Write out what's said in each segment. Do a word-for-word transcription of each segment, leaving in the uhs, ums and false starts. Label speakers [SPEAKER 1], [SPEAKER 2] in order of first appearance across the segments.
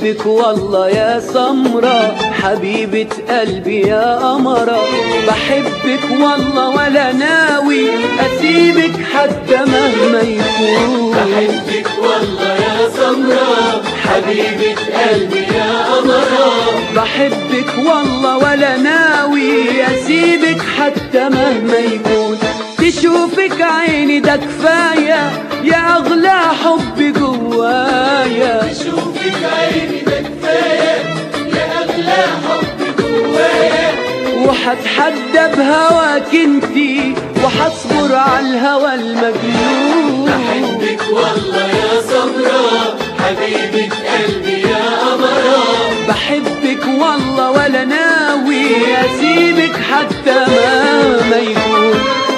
[SPEAKER 1] بحبك والله يا سمرة حبيبة قلبي يا قمرة، بحبك والله ولا ناوي أسيبك حتى مهما يكون.
[SPEAKER 2] بحبك والله يا سمرة حبيبة قلبي يا قمرة،
[SPEAKER 1] بحبك والله ولا ناوي أسيبك حتى مهما يكون. تشوفك عيني ده كفاية يا أغلى حب جوايا،
[SPEAKER 2] تشوفك عيني ده كفاية يا أغلى حب جوايا،
[SPEAKER 1] وحتحدى بهواك انتي وحصبر على الهوى المجنون.
[SPEAKER 2] بحبك والله يا سمرة حبيبة قلبي يا قمرة،
[SPEAKER 1] بحبك والله ولا ناوي أسيبك حتى مهما يكون.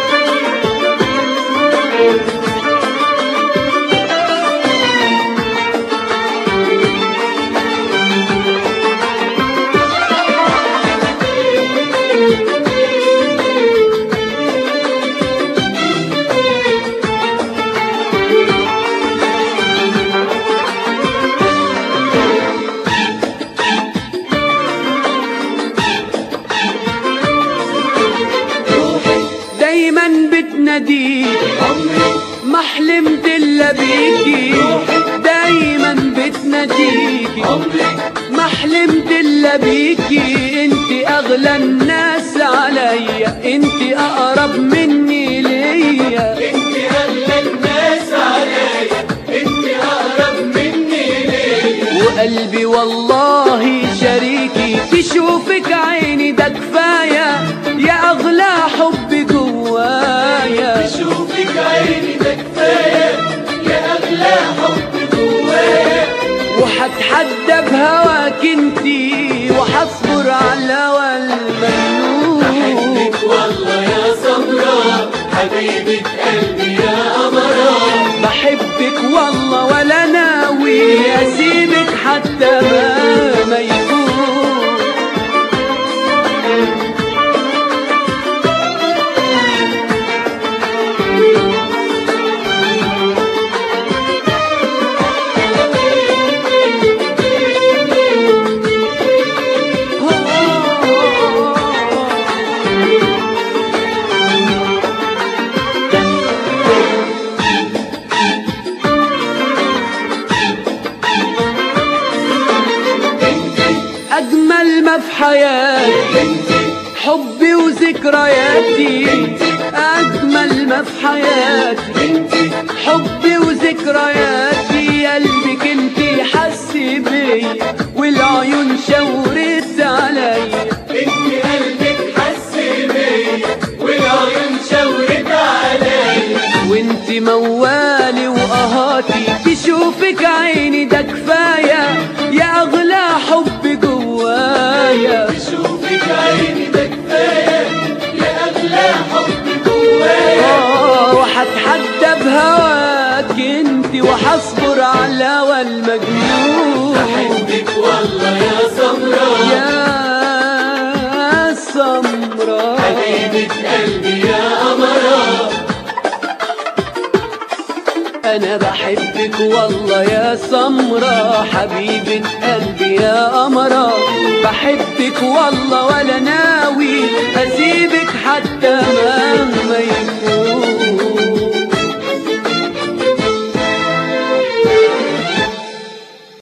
[SPEAKER 1] دايما بتناديك
[SPEAKER 2] عمري
[SPEAKER 1] ما حلمت الا بيكي، دايما بتناديك
[SPEAKER 2] عمري
[SPEAKER 1] ما حلمت الا بيكي. انت اغلى الناس عليا، انت اقرب مني ليا،
[SPEAKER 2] انت أغلى الناس عليا، انت أقرب مني ليا،
[SPEAKER 1] وقلبي والله شريكي. تشوفك عيني ده كفاية يا أغلى حب جوايا،
[SPEAKER 2] تشوفك عيني ده كفاية يا أغلى حب جوايا،
[SPEAKER 1] وحتحدى بهواك انتي وحصبر على الهوى المجنون.
[SPEAKER 2] بحبك والله يا سمرة حبيبة قلبي يا قمرة،
[SPEAKER 1] بحبك والله ولا ناوي أسيبك حتى مهما يكون. أجمل ما في حياتي حبي وذكرياتي، أجمل ما في حياتي حبي وذكرياتي. قلبك انتي حس بيا والعيون شاورت عليا،
[SPEAKER 2] انت قلبك حس بيا والعيون شاورت عليا،
[SPEAKER 1] وانت موالي وقهاتي. تشوفك عيني ده كفاية يا أغلى حب جوايا،
[SPEAKER 2] تشوفك عيني ده كفاية يا أغلى حب جوايا،
[SPEAKER 1] آه وحتحدى بهواك انت وحصبر على الهوى المجنون.
[SPEAKER 2] بحبك والله يا سمرة
[SPEAKER 1] يا سمرة
[SPEAKER 2] حبيبة قلبي يا قمرة،
[SPEAKER 1] أنا بحبك والله يا سمرة حبيبة قلبي يا قمرة، بحبك والله ولا ناوي أسيبك حتى مهما يكون.